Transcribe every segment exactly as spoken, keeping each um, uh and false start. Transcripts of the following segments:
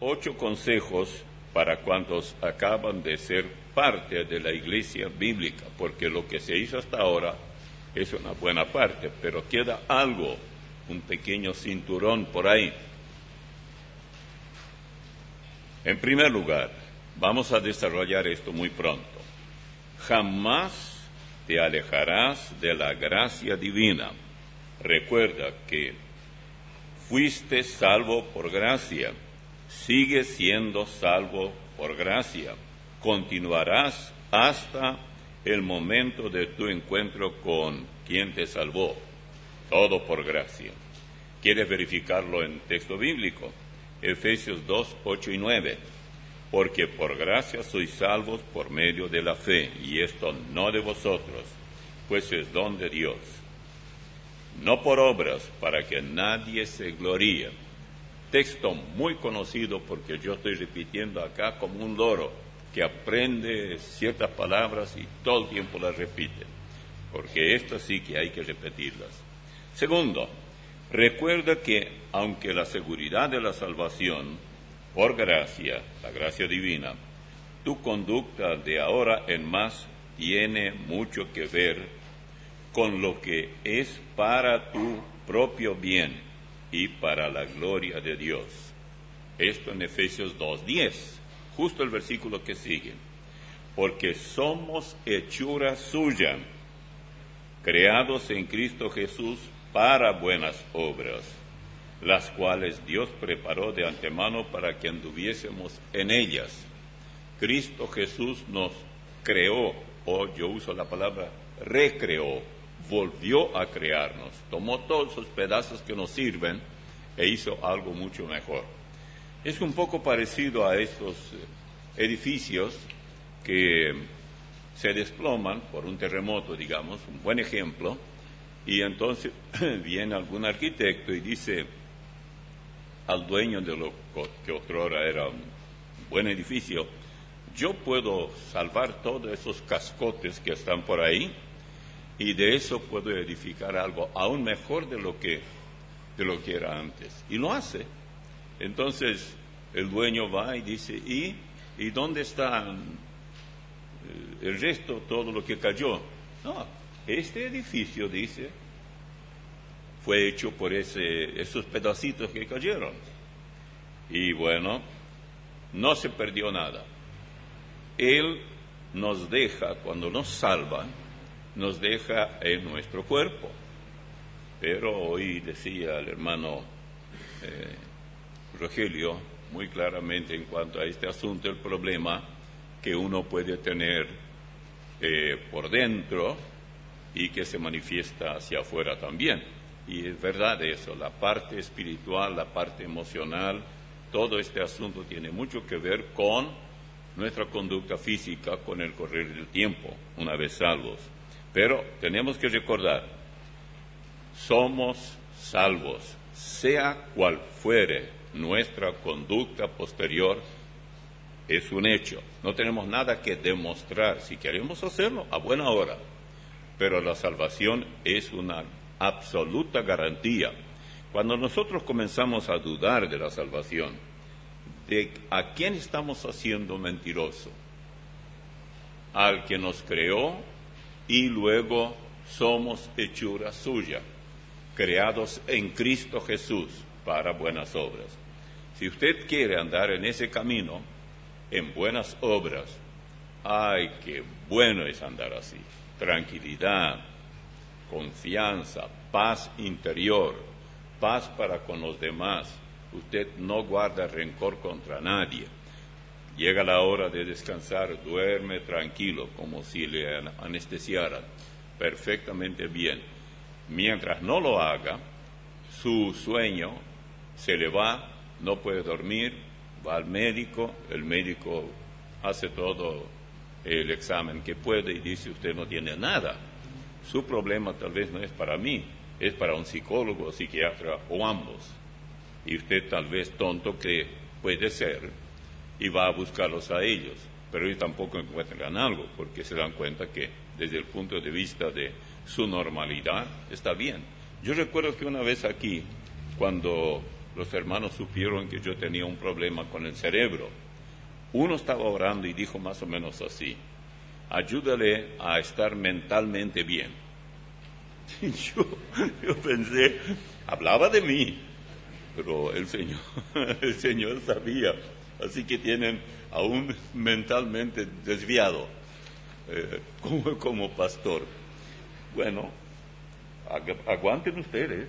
ocho consejos para cuantos acaban de ser parte de la iglesia bíblica, porque lo que se hizo hasta ahora es una buena parte, pero queda algo, un pequeño cinturón por ahí. En primer lugar, vamos a desarrollar esto muy pronto. Jamás te alejarás de la gracia divina. Recuerda que fuiste salvo por gracia, sigues siendo salvo por gracia, continuarás hasta el momento de tu encuentro con quien te salvó, todo por gracia. ¿Quieres verificarlo en texto bíblico? Efesios dos, ocho y nueve. Porque por gracia sois salvos por medio de la fe, y esto no de vosotros, pues es don de Dios. No por obras, para que nadie se gloríe. Texto muy conocido porque yo estoy repitiendo acá como un loro que aprende ciertas palabras y todo el tiempo las repite, porque estas sí que hay que repetirlas. Segundo, recuerda que aunque la seguridad de la salvación, por gracia, la gracia divina, tu conducta de ahora en más tiene mucho que ver con lo que es para tu propio bien y para la gloria de Dios. Esto en Efesios dos, diez, justo el versículo que sigue. Porque somos hechura suya, creados en Cristo Jesús para buenas obras, las cuales Dios preparó de antemano para que anduviésemos en ellas. Cristo Jesús nos creó, o yo uso la palabra recreó, volvió a crearnos, tomó todos esos pedazos que nos sirven e hizo algo mucho mejor. Es un poco parecido a estos edificios que se desploman por un terremoto, digamos, un buen ejemplo, y entonces viene algún arquitecto y dice al dueño de lo que otrora era un buen edificio: yo puedo salvar todos esos cascotes que están por ahí y de eso puedo edificar algo aún mejor de lo que de lo que era antes. Y lo hace. Entonces el dueño va y dice: ¿y, y dónde está el resto, todo lo que cayó? No, este edificio, dice, fue hecho por ese, esos pedacitos que cayeron. Y bueno, no se perdió nada. Él nos deja, cuando nos salva, nos deja en nuestro cuerpo. Pero hoy decía el hermano eh, Rogelio muy claramente en cuanto a este asunto, el problema que uno puede tener eh, por dentro y que se manifiesta hacia afuera también. Y es verdad eso, la parte espiritual, la parte emocional, todo este asunto tiene mucho que ver con nuestra conducta física, con el correr del tiempo, una vez salvos. Pero tenemos que recordar, somos salvos, sea cual fuere nuestra conducta posterior, es un hecho. No tenemos nada que demostrar. Si queremos hacerlo, a buena hora. Pero la salvación es una absoluta garantía. Cuando nosotros comenzamos a dudar de la salvación, ¿de a quién estamos haciendo mentiroso? Al que nos creó y luego somos hechura suya, creados en Cristo Jesús para buenas obras. Si usted quiere andar en ese camino, en buenas obras, ¡ay, qué bueno es andar así! Tranquilidad, confianza, paz interior, paz para con los demás. Usted no guarda rencor contra nadie. Llega la hora de descansar, duerme tranquilo, como si le anestesiaran, perfectamente bien. Mientras no lo haga, su sueño se le va, no puede dormir, va al médico, el médico hace todo el examen que puede y dice: usted no tiene nada. Su problema tal vez no es para mí, es para un psicólogo o psiquiatra o ambos. Y usted tal vez tonto que puede ser y va a buscarlos a ellos, pero ellos tampoco encuentran algo porque se dan cuenta que desde el punto de vista de su normalidad está bien. Yo recuerdo que una vez aquí, cuando los hermanos supieron que yo tenía un problema con el cerebro. Uno estaba orando y dijo más o menos así: ayúdale a estar mentalmente bien. Y yo, yo pensé, hablaba de mí, pero el Señor, el Señor sabía, así que tienen aún mentalmente desviado eh, como, como pastor. Bueno, agu- aguanten ustedes.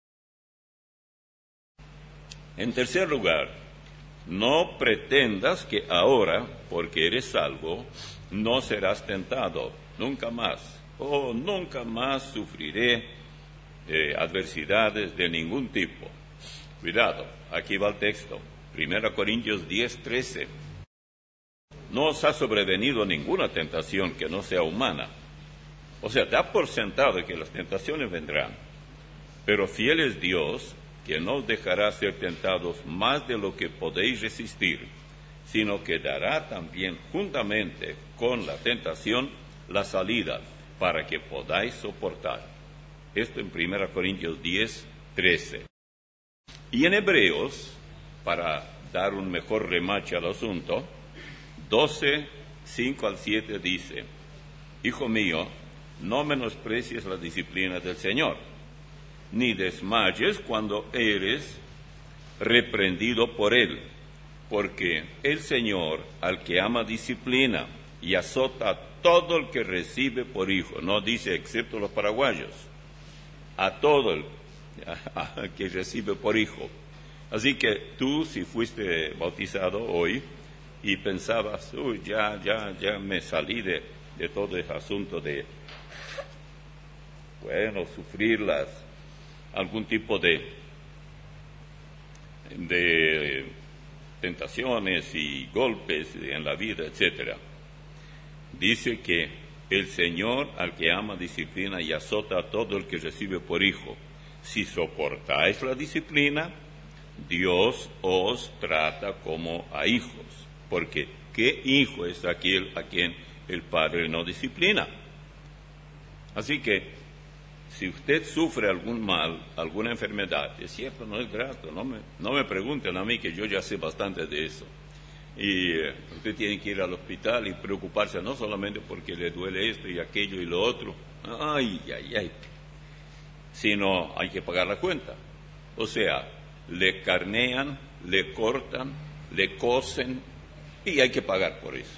En tercer lugar, no pretendas que ahora, porque eres salvo, no serás tentado, nunca más. Oh, nunca más sufriré eh, adversidades de ningún tipo. Cuidado, aquí va el texto, primera Corintios diez, trece. No os ha sobrevenido ninguna tentación que no sea humana. O sea, da por sentado que las tentaciones vendrán, pero fiel es Dios, que no os dejará ser tentados más de lo que podéis resistir, sino que dará también juntamente con la tentación la salida, para que podáis soportar. Esto en primera Corintios diez, trece. Y en Hebreos, para dar un mejor remache al asunto, doce, cinco al siete dice: Hijo mío, no menosprecies la disciplina del Señor, ni desmayes cuando eres reprendido por Él, porque el Señor al que ama disciplina y azota a todo el que recibe por hijo. No dice excepto los paraguayos, a todo el a, a, que recibe por hijo. Así que tú, si fuiste bautizado hoy y pensabas, uy, ya, ya, ya me salí de, de todo ese asunto de, bueno, sufrir las, algún tipo de, de tentaciones y golpes en la vida, etcétera. Dice que el Señor al que ama disciplina y azota a todo el que recibe por hijo. Si soportáis la disciplina, Dios os trata como a hijos, porque ¿qué hijo es aquel a quien el Padre no disciplina? Así que, si usted sufre algún mal, alguna enfermedad, es cierto, no es grato, no me, no me pregunten a mí, que yo ya sé bastante de eso. Y eh, usted tiene que ir al hospital y preocuparse no solamente porque le duele esto y aquello y lo otro, ay, ay, ay, sino hay que pagar la cuenta. O sea, le carnean, le cortan, le cosen y hay que pagar por eso.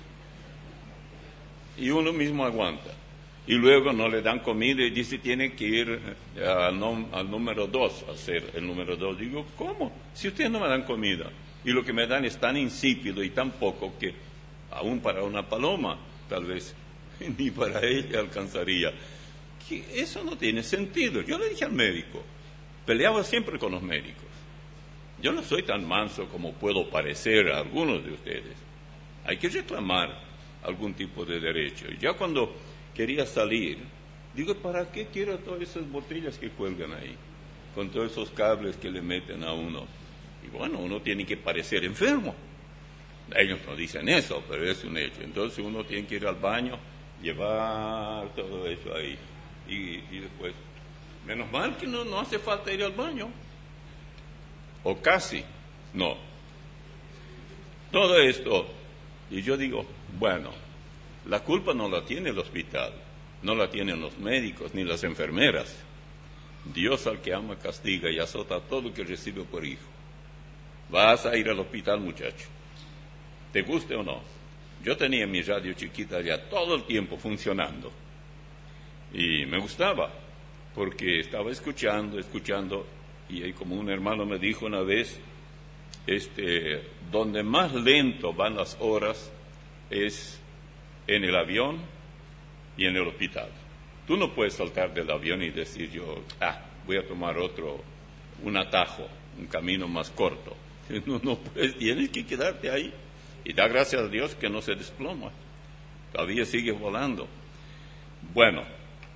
Y uno mismo aguanta. Y luego no le dan comida y dice tiene que ir al, nom- al número dos a hacer el número dos. Digo, ¿cómo? Si ustedes no me dan comida y lo que me dan es tan insípido y tan poco que aún para una paloma tal vez ni para ella alcanzaría. Que eso no tiene sentido. Yo le dije al médico, peleaba siempre con los médicos. Yo no soy tan manso como puedo parecer a algunos de ustedes. Hay que reclamar algún tipo de derecho. Y ya cuando quería salir, digo, ¿para qué quiero todas esas botellas que cuelgan ahí? Con todos esos cables que le meten a uno. Y bueno, uno tiene que parecer enfermo. Ellos no dicen eso, pero es un hecho. Entonces uno tiene que ir al baño, llevar todo eso ahí. Y, y después, menos mal que no, no hace falta ir al baño. O casi, no. Todo esto, y yo digo, bueno, la culpa no la tiene el hospital, no la tienen los médicos ni las enfermeras. Dios al que ama castiga y azota a todo el que recibe por hijo. Vas a ir al hospital, muchacho, te guste o no. Yo tenía mi radio chiquita ya todo el tiempo funcionando y me gustaba porque estaba escuchando, escuchando y ahí como un hermano me dijo una vez, este, donde más lento van las horas es en el avión y en el hospital. Tú no puedes saltar del avión y decir yo, ah, voy a tomar otro, un atajo, un camino más corto. No, no puedes, tienes que quedarte ahí. Y da gracias a Dios que no se desploma. Todavía sigue volando. Bueno,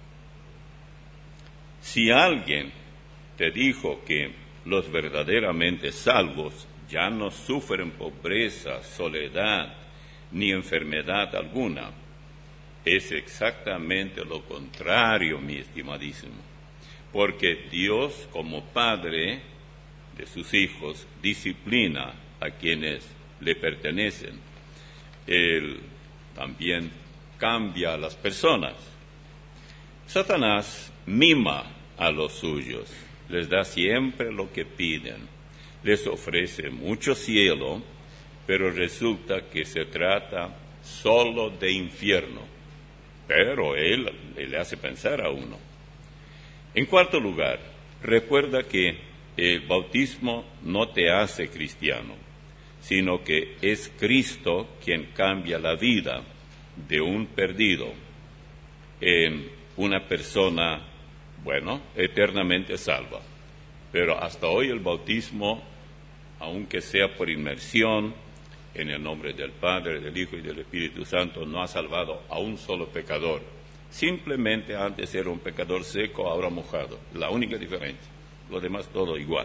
si alguien te dijo que los verdaderamente salvos ya no sufren pobreza, soledad, ni enfermedad alguna, es exactamente lo contrario, mi estimadísimo. Porque Dios, como Padre, de sus hijos, disciplina a quienes le pertenecen. Él también cambia a las personas. Satanás mima a los suyos, les da siempre lo que piden, les ofrece mucho cielo, pero resulta que se trata solo de infierno. Pero él le hace pensar a uno. En cuarto lugar, recuerda que el bautismo no te hace cristiano, sino que es Cristo quien cambia la vida de un perdido en una persona, bueno, eternamente salva. Pero hasta hoy el bautismo, aunque sea por inmersión, en el nombre del Padre, del Hijo y del Espíritu Santo, no ha salvado a un solo pecador. Simplemente antes era un pecador seco, ahora mojado. La única diferencia. Lo demás todo igual.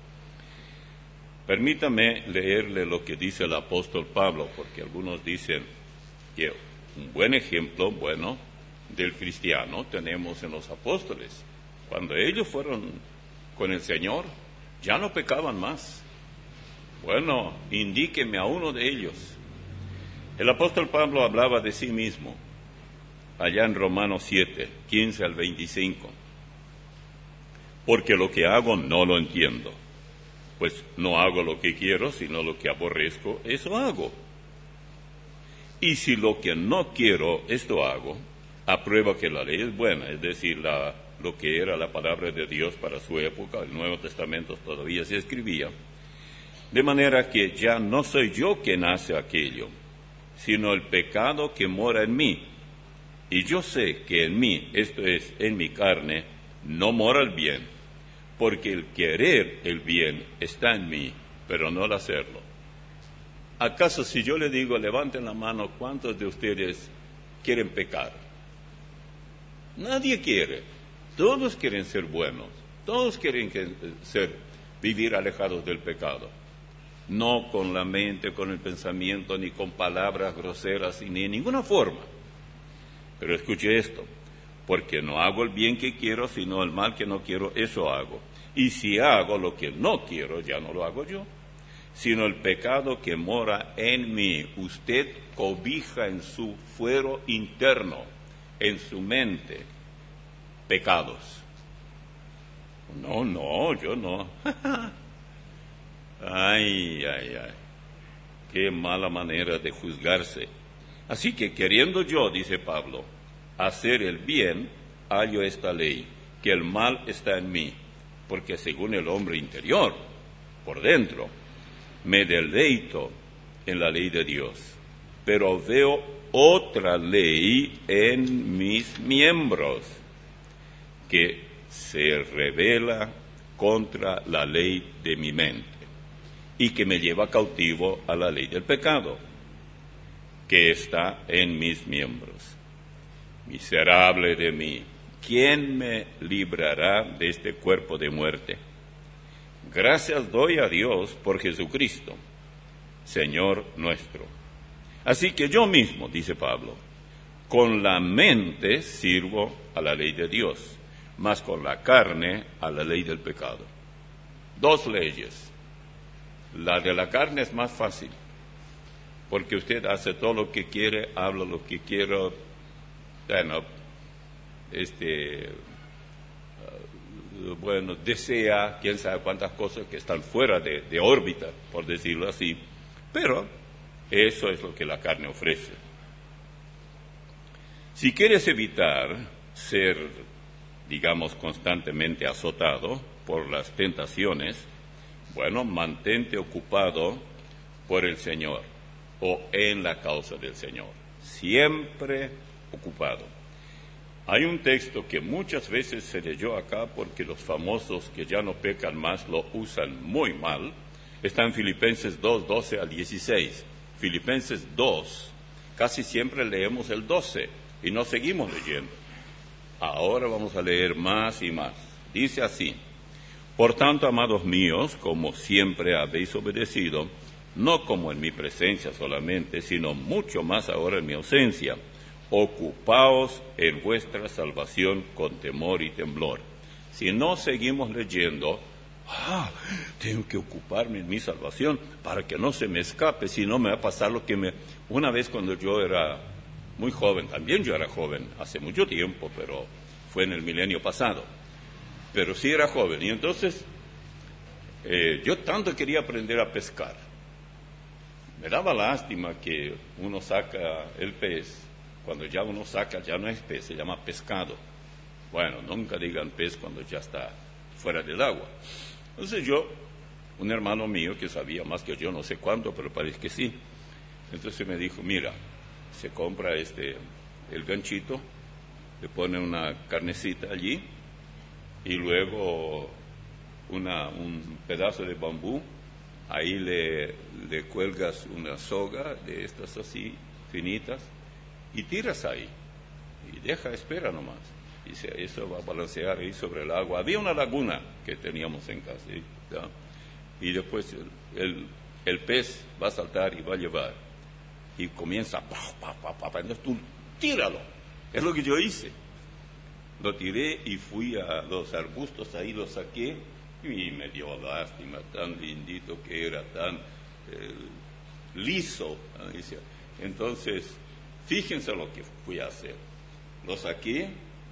Permítame leerle lo que dice el apóstol Pablo, porque algunos dicen que un buen ejemplo, bueno, del cristiano tenemos en los apóstoles. Cuando ellos fueron con el Señor, ya no pecaban más. Bueno, indíqueme a uno de ellos. El apóstol Pablo hablaba de sí mismo, allá en Romanos siete, quince al veinticinco. Porque lo que hago no lo entiendo, pues no hago lo que quiero, sino lo que aborrezco, eso hago. Y si lo que no quiero, esto hago, apruebo que la ley es buena, es decir, la, lo que era la palabra de Dios para su época, el Nuevo Testamento todavía se escribía, de manera que ya no soy yo quien hace aquello, sino el pecado que mora en mí. Y yo sé que en mí, esto es, en mi carne, no mora el bien, porque el querer el bien está en mí, pero no el hacerlo. ¿Acaso si yo le digo, levanten la mano, cuántos de ustedes quieren pecar? Nadie quiere. Todos quieren ser buenos. Todos quieren que, ser, vivir alejados del pecado. No con la mente, con el pensamiento, ni con palabras groseras, ni en ninguna forma. Pero escuche esto, porque no hago el bien que quiero, sino el mal que no quiero, eso hago. Y si hago lo que no quiero, ya no lo hago yo, sino el pecado que mora en mí. Usted cobija en su fuero interno, en su mente, pecados. No, no, yo no. Ay, ay, ay, qué mala manera de juzgarse. Así que queriendo yo, dice Pablo, hacer el bien, hallo esta ley, que el mal está en mí, porque según el hombre interior, por dentro, me deleito en la ley de Dios, pero veo otra ley en mis miembros, que se revela contra la ley de mi mente, y que me lleva cautivo a la ley del pecado, que está en mis miembros. Miserable de mí, ¿quién me librará de este cuerpo de muerte? Gracias doy a Dios por Jesucristo, Señor nuestro. Así que yo mismo, dice Pablo, con la mente sirvo a la ley de Dios, mas con la carne a la ley del pecado. Dos leyes. La de la carne es más fácil, porque usted hace todo lo que quiere, habla lo que quiere, bueno, este, uh, bueno, desea, quién sabe cuántas cosas que están fuera de, de órbita, por decirlo así, pero eso es lo que la carne ofrece. Si quieres evitar ser, digamos, constantemente azotado por las tentaciones, bueno, mantente ocupado por el Señor o en la causa del Señor, siempre ocupado. Hay un texto que muchas veces se leyó acá porque los famosos que ya no pecan más lo usan muy mal. Está en Filipenses dos, doce al dieciséis. Filipenses dos, casi siempre leemos el doce y no seguimos leyendo. Ahora vamos a leer más y más. Dice así: por tanto, amados míos, como siempre habéis obedecido, no como en mi presencia solamente, sino mucho más ahora en mi ausencia, ocupaos en vuestra salvación con temor y temblor. Si no seguimos leyendo, Ah, tengo que ocuparme en mi salvación para que no se me escape, si no me va a pasar lo que me... Una vez cuando yo era muy joven, también yo era joven, hace mucho tiempo, pero fue en el milenio pasado, pero sí era joven, y entonces eh, yo tanto quería aprender a pescar. Me daba lástima que uno saca el pez, cuando ya uno saca, ya no es pez, se llama pescado. Bueno, nunca digan pez cuando ya está fuera del agua. Entonces yo, un hermano mío que sabía más que yo, no sé cuánto, pero parece que sí, entonces me dijo, mira, se compra este el ganchito, le pone una carnecita allí, y luego una, un pedazo de bambú, ahí le, le cuelgas una soga de estas así, finitas, y tiras ahí, y deja, espera nomás. Dice, eso va a balancear ahí sobre el agua. Había una laguna que teníamos en casa, ¿sí? Y después el, el, el pez va a saltar y va a llevar. Y comienza, pa, pa, pa, pa, pa. Entonces tú tíralo. Es lo que yo hice. Lo tiré y fui a los arbustos, ahí lo saqué, y me dio lástima, tan lindito que era, tan eh, liso. Entonces, fíjense lo que fui a hacer. Lo saqué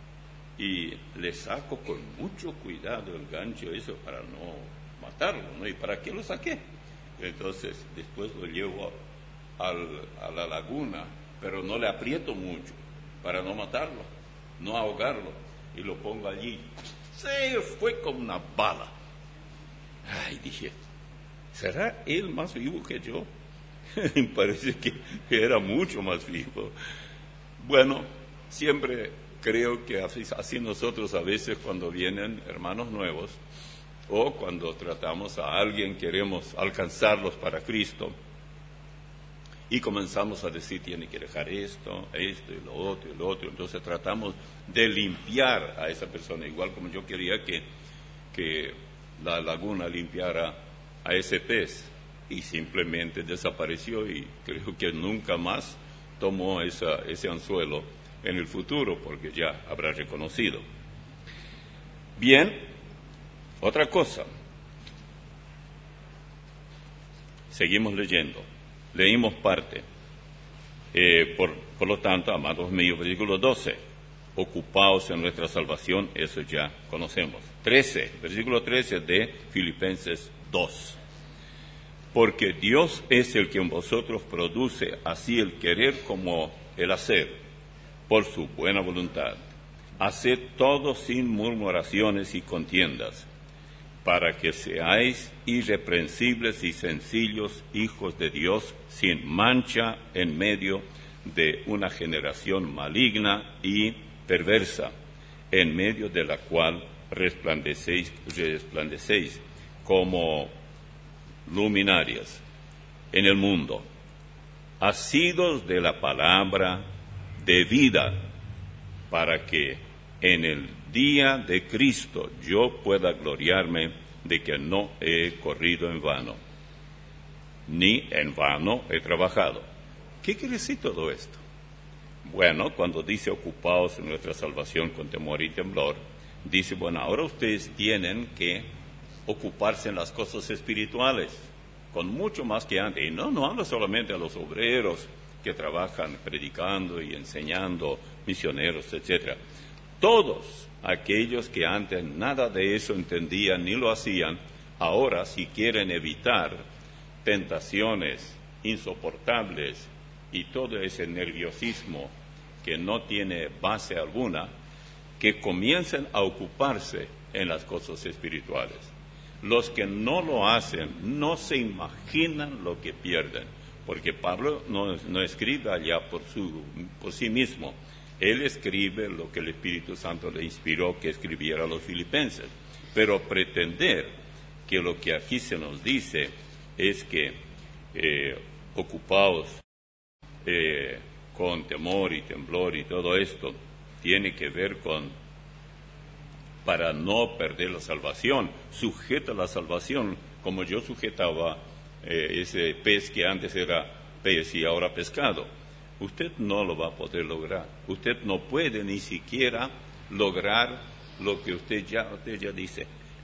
y le saco con mucho cuidado el gancho, eso para no matarlo, ¿no? ¿Y para qué lo saqué? Entonces, después lo llevo al, a la laguna, pero no le aprieto mucho, para no matarlo, no ahogarlo, y lo pongo allí. Se fue como una bala. Ay, dije, ¿será él más vivo que yo? Me parece que era mucho más vivo. Bueno, siempre creo que así, así nosotros a veces cuando vienen hermanos nuevos o cuando tratamos a alguien, queremos alcanzarlos para Cristo y comenzamos a decir, tiene que dejar esto, esto y lo otro y lo otro. Entonces tratamos de limpiar a esa persona, igual como yo quería que, que la laguna limpiara a ese pez, y simplemente desapareció, y creo que nunca más tomó esa, ese anzuelo en el futuro, porque ya habrá reconocido. Bien, otra cosa. Seguimos leyendo. Leímos parte. Eh, por, por lo tanto, amados míos, versículo doce. Ocupaos en nuestra salvación, eso ya conocemos. trece, versículo trece de Filipenses dos. Porque Dios es el que en vosotros produce así el querer como el hacer, por su buena voluntad. Haced todo sin murmuraciones y contiendas, para que seáis irreprensibles y sencillos hijos de Dios, sin mancha en medio de una generación maligna y perversa, en medio de la cual resplandecéis, resplandecéis como luminarias en el mundo, asidos de la palabra de vida, para que en el día de Cristo yo pueda gloriarme de que no he corrido en vano, ni en vano he trabajado. ¿Qué quiere decir todo esto? Bueno, cuando dice ocupaos en nuestra salvación con temor y temblor, dice, bueno, ahora ustedes tienen que ocuparse en las cosas espirituales, con mucho más que antes. Y no, no habla solamente a los obreros que trabajan predicando y enseñando, misioneros, etcétera. Todos aquellos que antes nada de eso entendían ni lo hacían, ahora si quieren evitar tentaciones insoportables y todo ese nerviosismo que no tiene base alguna, que comiencen a ocuparse en las cosas espirituales. Los que no lo hacen no se imaginan lo que pierden, porque Pablo no, no escribe allá por, su, por sí mismo. Él escribe lo que el Espíritu Santo le inspiró que escribiera a los filipenses. Pero pretender que lo que aquí se nos dice es que eh, ocupaos eh, con temor y temblor y todo esto, tiene que ver con para no perder la salvación. Sujeta la salvación como yo sujetaba eh, ese pez que antes era pez y ahora pescado. Usted no lo va a poder lograr. Usted no puede ni siquiera lograr lo que usted ya, usted ya dice,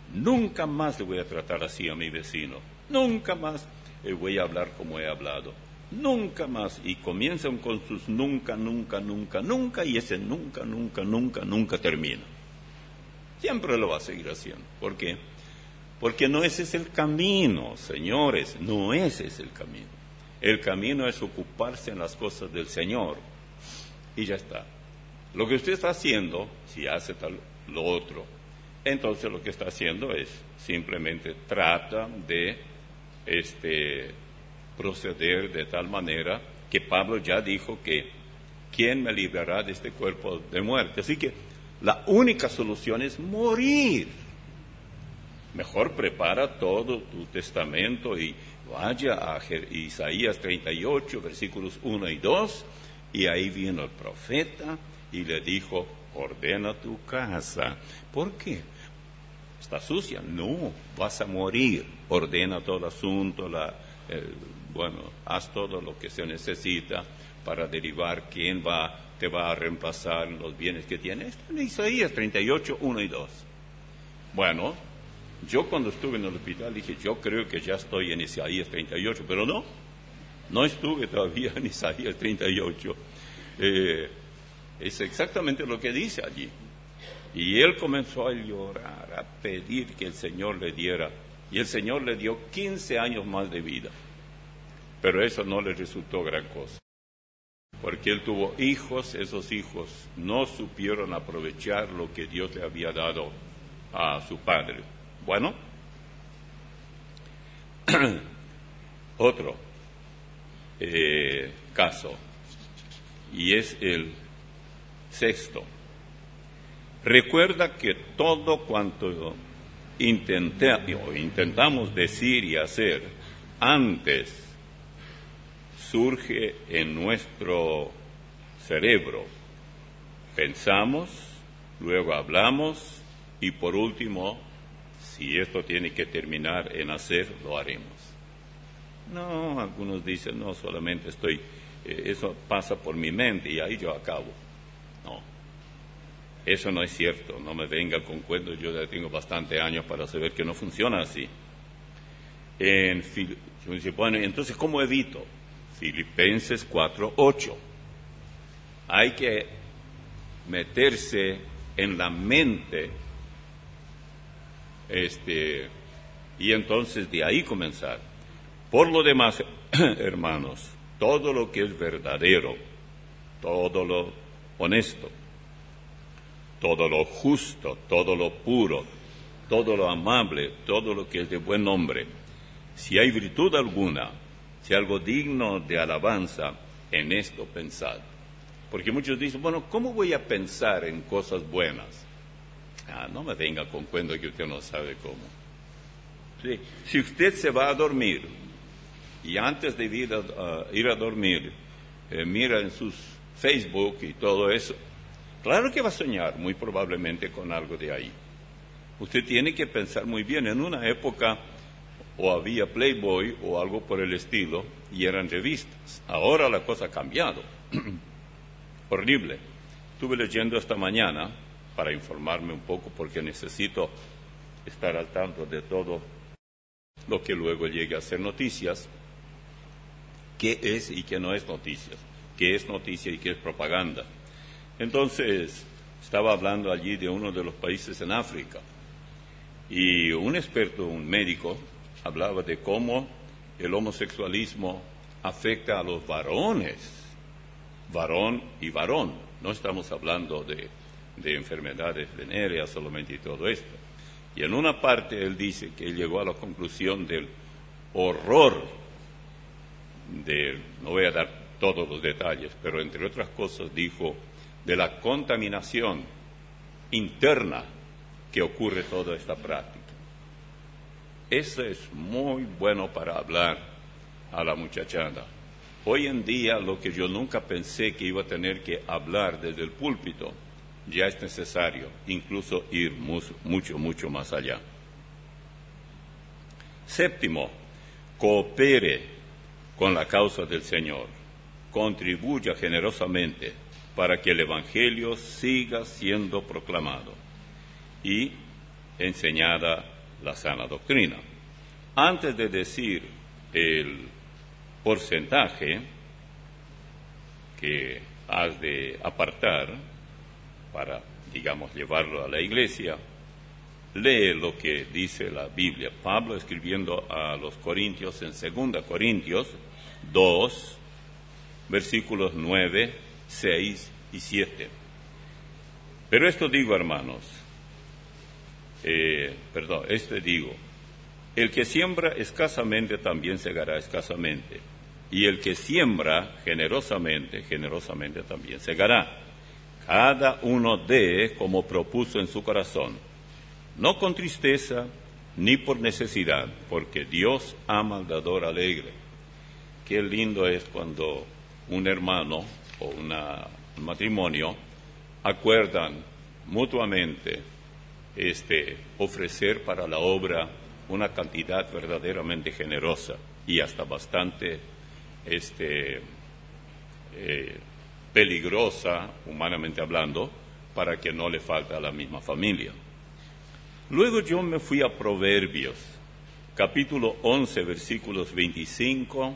Nunca más le voy a tratar así a mi vecino. Nunca más le voy a hablar como he hablado. Nunca más. Y comienzan con sus nunca, nunca, nunca, nunca, y ese nunca, nunca, nunca, nunca termina. Siempre lo va a seguir haciendo. ¿Por qué? Porque no ese es el camino, señores, no ese es el camino. El camino es ocuparse en las cosas del Señor. Y ya está. Lo que usted está haciendo, si hace tal, lo otro, entonces lo que está haciendo es simplemente trata de este, proceder de tal manera que Pablo ya dijo que ¿quién me librará de este cuerpo de muerte? Así que la única solución es morir. Mejor prepara todo tu testamento y vaya a Isaías treinta y ocho, versículos uno y dos, y ahí vino el profeta y le dijo, ordena tu casa. ¿Por qué? ¿Está sucia? No, vas a morir. Ordena todo el asunto, la, eh, bueno, haz todo lo que se necesita para derivar quién va, te va a reemplazar en los bienes que tienes. Está en Isaías treinta y ocho, uno y dos. Bueno, yo cuando estuve en el hospital dije, yo creo que ya estoy en Isaías treinta y ocho, pero no, no estuve todavía en Isaías treinta y ocho. Eh, es exactamente lo que dice allí. Y él comenzó a llorar, a pedir que el Señor le diera, y el Señor le dio quince años más de vida. Pero eso no le resultó gran cosa, porque él tuvo hijos, esos hijos no supieron aprovechar lo que Dios le había dado a su padre. Bueno, otro eh, caso, y es el sexto. Recuerda que todo cuanto intenté, o intentamos decir y hacer antes surge en nuestro cerebro. Pensamos, luego hablamos y por último, si esto tiene que terminar en hacer, lo haremos. No, algunos dicen, no, solamente estoy, eh, eso pasa por mi mente y ahí yo acabo. No, eso no es cierto, no me venga con cuentos, yo ya tengo bastante años para saber que no funciona así. En, bueno, entonces, ¿cómo evito? Filipenses cuatro, ocho. Hay que meterse en la mente Este, y entonces de ahí comenzar. Por lo demás, hermanos, todo lo que es verdadero, todo lo honesto, todo lo justo, todo lo puro, todo lo amable, todo lo que es de buen nombre, si hay virtud alguna, si algo digno de alabanza, en esto pensad. Porque muchos dicen, bueno, ¿cómo voy a pensar en cosas buenas? Ah, no me venga con cuento que usted no sabe cómo. Sí. Si usted se va a dormir y antes de ir a, uh, ir a dormir eh, mira en sus Facebook y todo eso, claro que va a soñar muy probablemente con algo de ahí. Usted tiene que pensar muy bien. En una época o había Playboy o algo por el estilo y eran revistas. Ahora la cosa ha cambiado. Horrible. Estuve leyendo esta mañana para informarme un poco porque necesito estar al tanto de todo lo que luego llegue a ser noticias, qué es y qué no es noticias, qué es noticia y qué es propaganda. Entonces, estaba hablando allí de uno de los países en África y un experto, un médico, hablaba de cómo el homosexualismo afecta a los varones, varón y varón. No estamos hablando de de enfermedades venéreas solamente y todo esto. Y en una parte él dice que él llegó a la conclusión del horror de, no voy a dar todos los detalles, pero entre otras cosas dijo, de la contaminación interna que ocurre toda esta práctica. Eso es muy bueno para hablar a la muchachada. Hoy en día lo que yo nunca pensé que iba a tener que hablar desde el púlpito, ya es necesario incluso ir mucho, mucho más allá. Séptimo, coopere con la causa del Señor, contribuya generosamente para que el Evangelio siga siendo proclamado y enseñada la sana doctrina. Antes de decir el porcentaje que has de apartar para, digamos, llevarlo a la iglesia, lee lo que dice la Biblia. Pablo escribiendo a los Corintios en segunda Corintios dos, versículos nueve, seis y siete. Pero esto digo, hermanos, eh, perdón, esto digo, el que siembra escasamente también segará escasamente, y el que siembra generosamente, generosamente también segará. Cada uno dé como propuso en su corazón, no con tristeza ni por necesidad, porque Dios ama al dador alegre. Qué lindo es cuando un hermano o una, un matrimonio acuerdan mutuamente este, ofrecer para la obra una cantidad verdaderamente generosa y hasta bastante este, eh, peligrosa, humanamente hablando, para que no le falte a la misma familia. Luego yo me fui a Proverbios, capítulo once, versículos veinticinco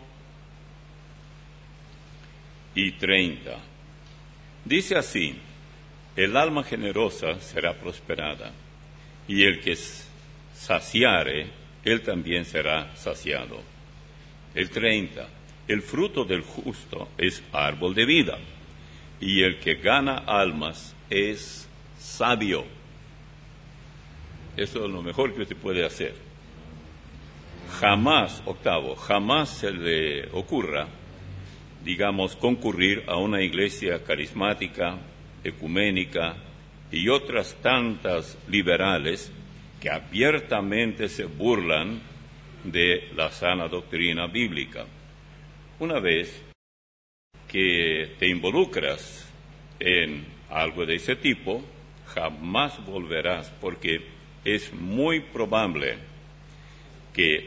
y treinta. Dice así: el alma generosa será prosperada, y el que saciare, él también será saciado. El treinta. El fruto del justo es árbol de vida, y el que gana almas es sabio. Eso es lo mejor que usted puede hacer. Jamás, octavo, jamás se le ocurra, digamos, concurrir a una iglesia carismática, ecuménica y otras tantas liberales que abiertamente se burlan de la sana doctrina bíblica. Una vez que te involucras en algo de ese tipo, jamás volverás, porque es muy probable que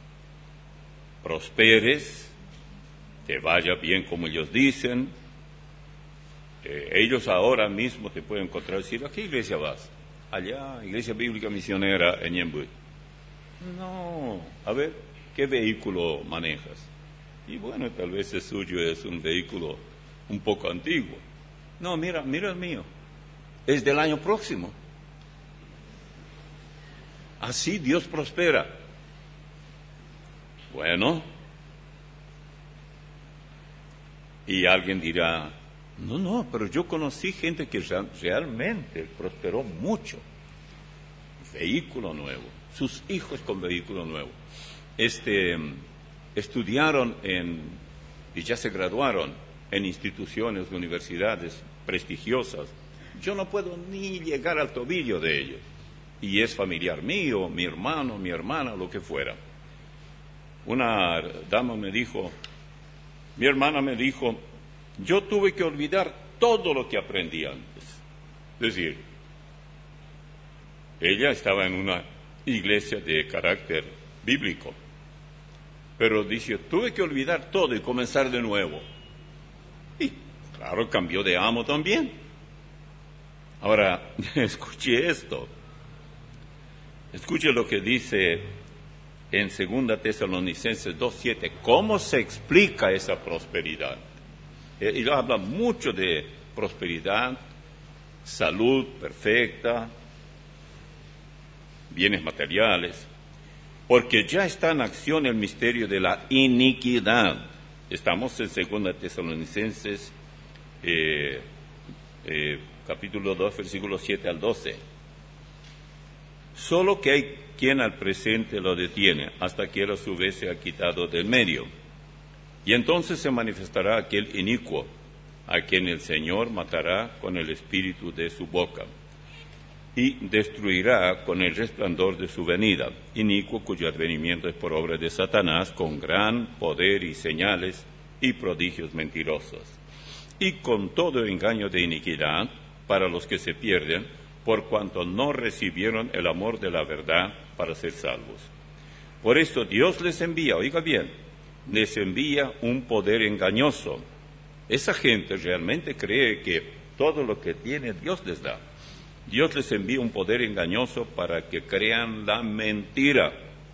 prosperes, te vaya bien como ellos dicen. Eh, ellos ahora mismo te pueden encontrar y decir: ¿a qué iglesia vas? Allá, Iglesia Bíblica Misionera en Ñembuy. No, a ver, ¿qué vehículo manejas? Y bueno, tal vez el suyo es un vehículo un poco antiguo. No, mira, mira el mío, es del año próximo. Así Dios prospera. Bueno, y alguien dirá: no, no, pero yo conocí gente que realmente prosperó mucho. Vehículo nuevo, sus hijos con vehículo nuevo. Este, estudiaron en, y ya se graduaron en instituciones, universidades prestigiosas. Yo no puedo ni llegar al tobillo de ellos. Y es familiar mío, mi hermano, mi hermana, lo que fuera. Una dama me dijo, mi hermana me dijo, yo tuve que olvidar todo lo que aprendí antes. Es decir, ella estaba en una iglesia de carácter bíblico, pero dice, tuve que olvidar todo y comenzar de nuevo. Y claro, cambió de amo también. Ahora, escuche esto. Escuche lo que dice en segunda Tesalonicenses dos siete. ¿Cómo se explica esa prosperidad? Él habla mucho de prosperidad, salud perfecta, bienes materiales, porque ya está en acción el misterio de la iniquidad. Estamos en segunda Tesalonicenses, eh, eh, capítulo dos, versículos siete al doce. Solo que hay quien al presente lo detiene, hasta que él a su vez se ha quitado del medio. Y entonces se manifestará aquel inicuo, a quien el Señor matará con el espíritu de su boca, y destruirá con el resplandor de su venida, inicuo cuyo advenimiento es por obra de Satanás, con gran poder y señales y prodigios mentirosos, y con todo engaño de iniquidad para los que se pierden, por cuanto no recibieron el amor de la verdad para ser salvos. Por esto Dios les envía, oiga bien, les envía un poder engañoso. Esa gente realmente cree que todo lo que tiene Dios les da. Dios les envía un poder engañoso para que crean la mentira,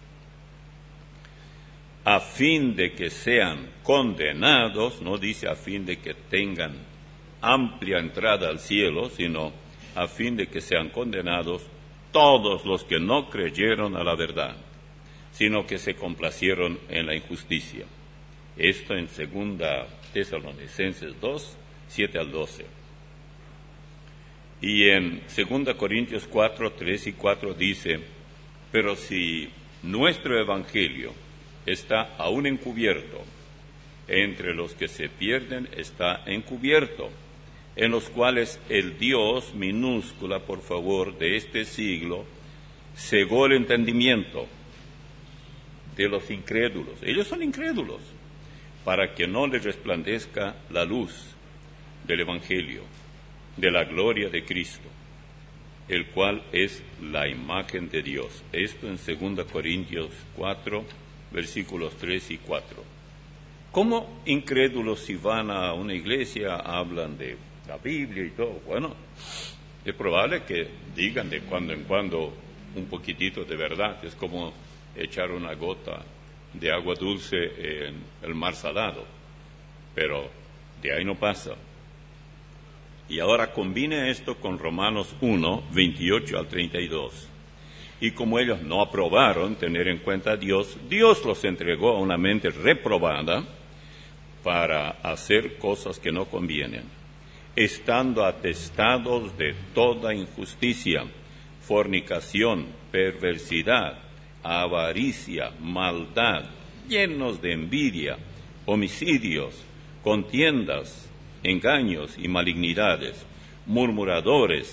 a fin de que sean condenados, no dice a fin de que tengan amplia entrada al cielo, sino a fin de que sean condenados todos los que no creyeron a la verdad, sino que se complacieron en la injusticia. Esto en segunda Tesalonicenses dos, siete al doce. Y en segunda Corintios cuatro, tres y cuatro dice, pero si nuestro evangelio está aún encubierto, entre los que se pierden está encubierto, en los cuales el Dios minúscula, por favor, de este siglo, cegó el entendimiento de los incrédulos. Ellos son incrédulos, para que no les resplandezca la luz del evangelio, de la gloria de Cristo, el cual es la imagen de Dios. Esto en segunda Corintios cuatro, versículos tres y cuatro. ¿Cómo incrédulos si van a una iglesia hablan de la Biblia y todo? Bueno, es probable que digan de cuando en cuando un poquitito de verdad. Es como echar una gota de agua dulce en el mar salado, pero de ahí no pasa. Y ahora combine esto con Romanos uno, veintiocho al treinta y dos. Y como ellos no aprobaron tener en cuenta a Dios, Dios los entregó a una mente reprobada para hacer cosas que no convienen, estando atestados de toda injusticia, fornicación, perversidad, avaricia, maldad, llenos de envidia, homicidios, contiendas, engaños y malignidades, murmuradores,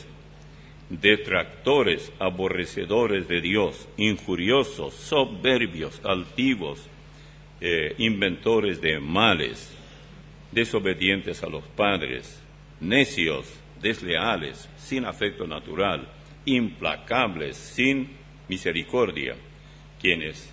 detractores, aborrecedores de Dios, injuriosos, soberbios, altivos, eh, inventores de males, desobedientes a los padres, necios, desleales, sin afecto natural, implacables, sin misericordia, quienes,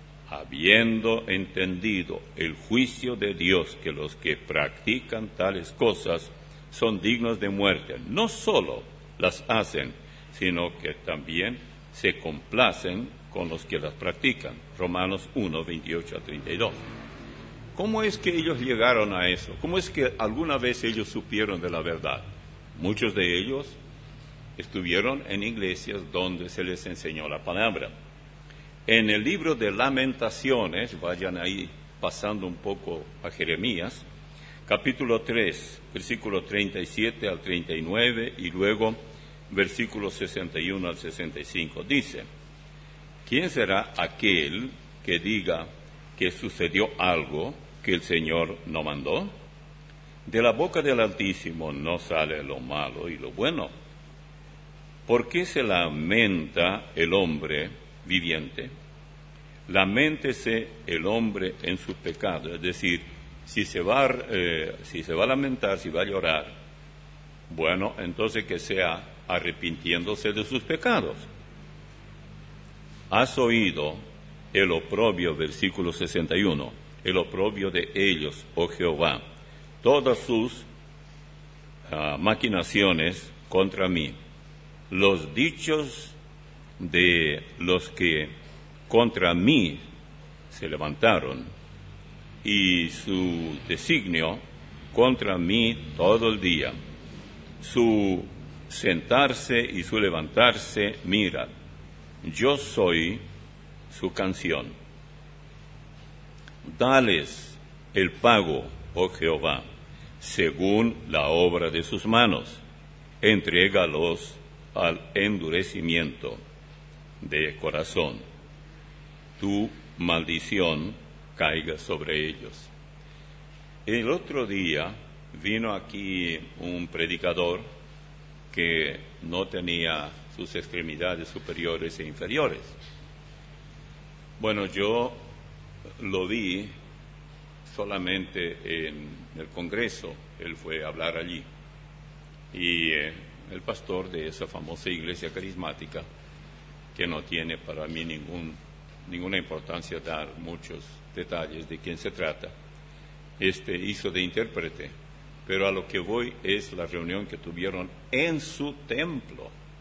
habiendo entendido el juicio de Dios, que los que practican tales cosas son dignos de muerte, no solo las hacen, sino que también se complacen con los que las practican. Romanos uno, veintiocho a treinta y dos. ¿Cómo es que ellos llegaron a eso? ¿Cómo es que alguna vez ellos supieron de la verdad? Muchos de ellos estuvieron en iglesias donde se les enseñó la palabra. En el libro de Lamentaciones, vayan ahí pasando un poco a Jeremías, capítulo tres, versículo treinta y siete al treinta y nueve, y luego versículos sesenta y uno al sesenta y cinco, dice, ¿quién será aquel que diga que sucedió algo que el Señor no mandó? De la boca del Altísimo no sale lo malo y lo bueno. ¿Por qué se lamenta el hombre viviente? Laméntese el hombre en su pecado, es decir, si se va a, eh, si se va a lamentar, si va a llorar, bueno, entonces que sea arrepintiéndose de sus pecados. Has oído el oprobio, versículo sesenta y uno, el oprobio de ellos, oh Jehová, todas sus uh, maquinaciones contra mí, los dichos de los que contra mí se levantaron, y su designio contra mí todo el día, su sentarse y su levantarse, mira, yo soy su canción. Dales el pago, oh Jehová, según la obra de sus manos, entrégalos al endurecimiento de corazón. Tu maldición caiga sobre ellos. El otro día vino aquí un predicador que no tenía sus extremidades superiores e inferiores. Bueno, yo lo vi solamente en el Congreso, él fue a hablar allí. Y eh, el pastor de esa famosa iglesia carismática, que no tiene para mí ningún, ninguna importancia dar muchos detalles de quién se trata, este hizo de intérprete, pero a lo que voy es la reunión que tuvieron en su templo,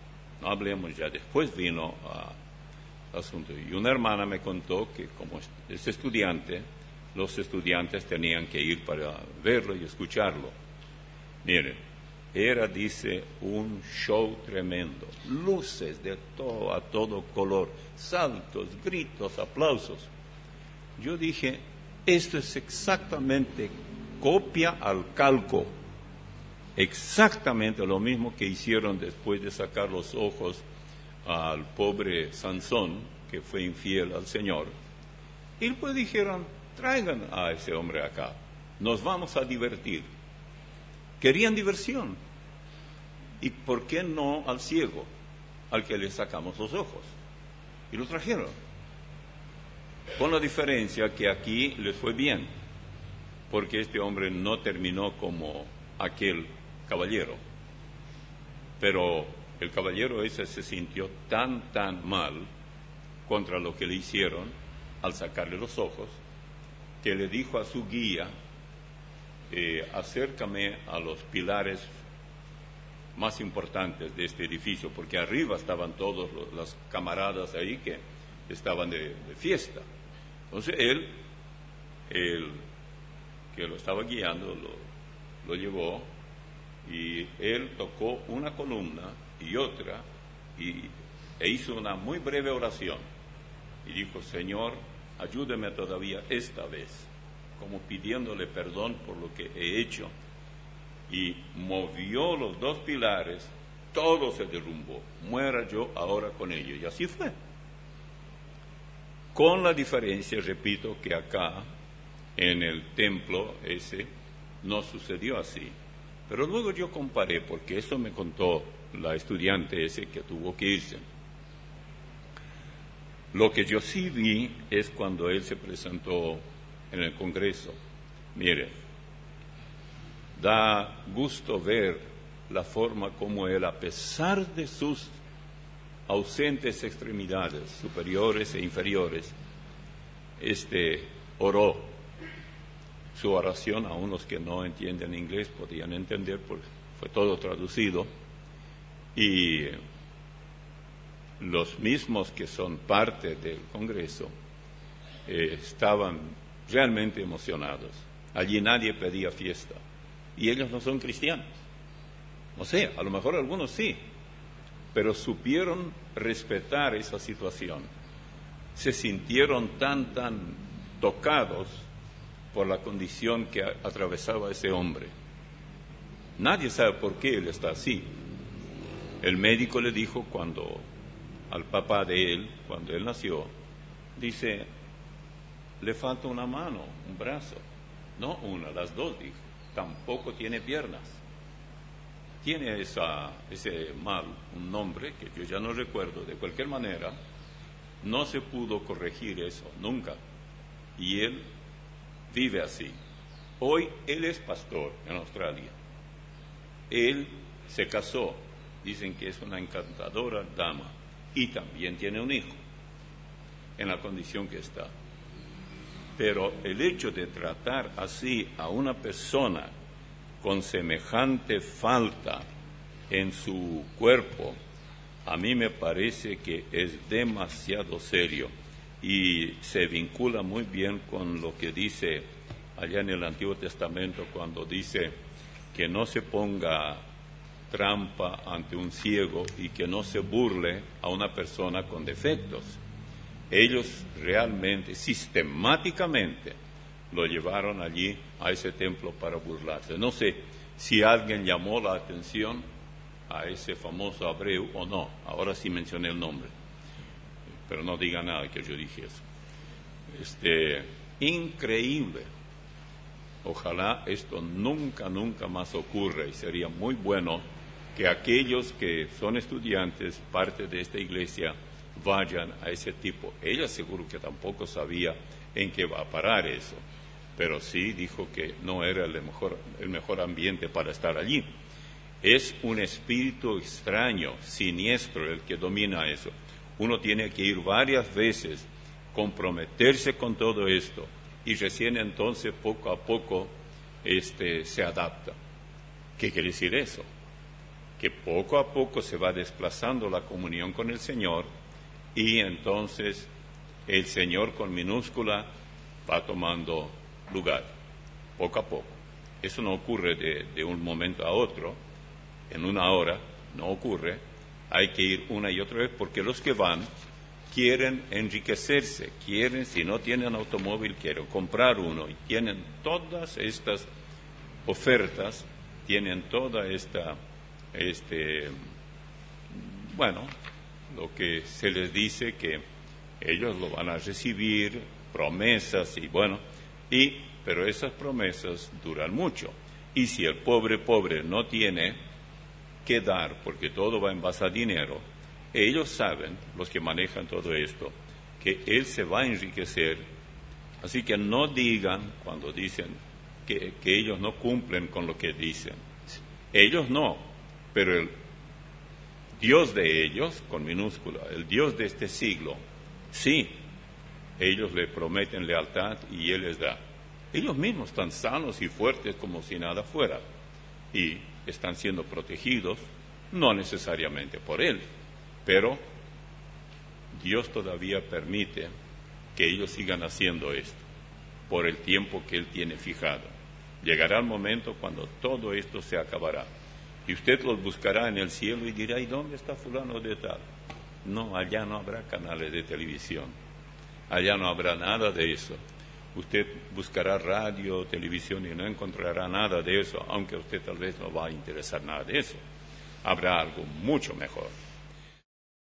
hablemos ya. Después vino a asunto. Y una hermana me contó que como es estudiante, los estudiantes tenían que ir para verlo y escucharlo. Miren, era, dice, un show tremendo. Luces de todo, a todo color, saltos, gritos, aplausos. Yo dije, esto es exactamente copia al calco. Exactamente lo mismo que hicieron después de sacar los ojos al pobre Sansón, que fue infiel al Señor. Y pues dijeron, traigan a ese hombre acá, nos vamos a divertir. Querían diversión. ¿Y por qué no al ciego, al que le sacamos los ojos? Y lo trajeron. Con la diferencia que aquí les fue bien, porque este hombre no terminó como aquel caballero. Pero el caballero ese se sintió tan, tan mal contra lo que le hicieron al sacarle los ojos, que le dijo a su guía, eh, acércame a los pilares más importantes de este edificio, porque arriba estaban todos los, las camaradas ahí que estaban de, de fiesta. Entonces él, el que lo estaba guiando, lo, lo llevó, y él tocó una columna y otra, y, e hizo una muy breve oración, y dijo, Señor, ayúdeme todavía esta vez, como pidiéndole perdón por lo que he hecho. Y movió los dos pilares, todo se derrumbó, muera yo ahora con ellos. Y así fue. Con la diferencia, repito, que acá, en el templo ese, no sucedió así. Pero luego yo comparé, porque eso me contó la estudiante ese que tuvo que irse. Lo que yo sí vi es cuando él se presentó en el Congreso. Mire, da gusto ver la forma como él, a pesar de sus ausentes extremidades superiores e inferiores, este, oró. Su oración, a unos que no entienden inglés podían entender, porque fue todo traducido, y los mismos que son parte del Congreso eh, estaban realmente emocionados. Allí nadie pedía fiesta, y ellos no son cristianos. No sé, a lo mejor algunos sí, pero supieron respetar esa situación. Se sintieron tan, tan tocados por la condición que atravesaba ese hombre. Nadie sabe por qué él está así. El médico le dijo cuando al papá de él, cuando él nació, dice, le falta una mano, un brazo. No una, las dos, dijo. Tampoco tiene piernas. Tiene esa, ese mal, un nombre que yo ya no recuerdo. De cualquier manera, no se pudo corregir eso, nunca. Y él vive así. Hoy él es pastor en Australia. Él se casó, dicen que es una encantadora dama, y también tiene un hijo, en la condición que está. Pero el hecho de tratar así a una persona con semejante falta en su cuerpo, a mí me parece que es demasiado serio, y se vincula muy bien con lo que dice allá en el Antiguo Testamento, cuando dice que no se ponga trampa ante un ciego y que no se burle a una persona con defectos. Ellos realmente, sistemáticamente, lo llevaron allí a ese templo para burlarse. No sé si alguien llamó la atención a ese famoso Abreu o no. Ahora sí mencioné el nombre, pero no diga nada que yo dije eso. Este, increíble. Ojalá esto nunca, nunca más ocurra, y sería muy bueno que aquellos que son estudiantes, parte de esta iglesia, vayan a ese tipo. Ella seguro que tampoco sabía en qué va a parar eso, pero sí dijo que no era el mejor, el mejor ambiente para estar allí. Es un espíritu extraño, siniestro, el que domina eso. Uno tiene que ir varias veces, comprometerse con todo esto, y recién entonces, poco a poco, este, se adapta. ¿Qué quiere decir eso? que poco a poco se va desplazando la comunión con el Señor y entonces el Señor con minúscula va tomando lugar, poco a poco. Eso no ocurre de, de un momento a otro, en una hora, no ocurre. Hay que ir una y otra vez porque los que van quieren enriquecerse, quieren, si no tienen automóvil, quieren comprar uno y tienen todas estas ofertas, tienen toda esta, este, bueno, lo que se les dice que ellos lo van a recibir, promesas y bueno, y, pero esas promesas duran mucho. Y si el pobre pobre no tiene que dar, porque todo va en base a dinero, ellos saben, los que manejan todo esto, que él se va a enriquecer. Así que no digan cuando dicen que, que ellos no cumplen con lo que dicen. Ellos no, pero el Dios de ellos, con minúscula, el Dios de este siglo, sí, ellos le prometen lealtad y Él les da. Ellos mismos están sanos y fuertes como si nada fuera y están siendo protegidos, no necesariamente por Él, pero Dios todavía permite que ellos sigan haciendo esto por el tiempo que Él tiene fijado. Llegará el momento cuando todo esto se acabará y usted los buscará en el cielo y dirá, ¿y dónde está fulano de tal? No, allá no habrá canales de televisión, allá no habrá nada de eso. Usted buscará radio, televisión y no encontrará nada de eso, aunque a usted tal vez no va a interesar nada de eso. Habrá algo mucho mejor.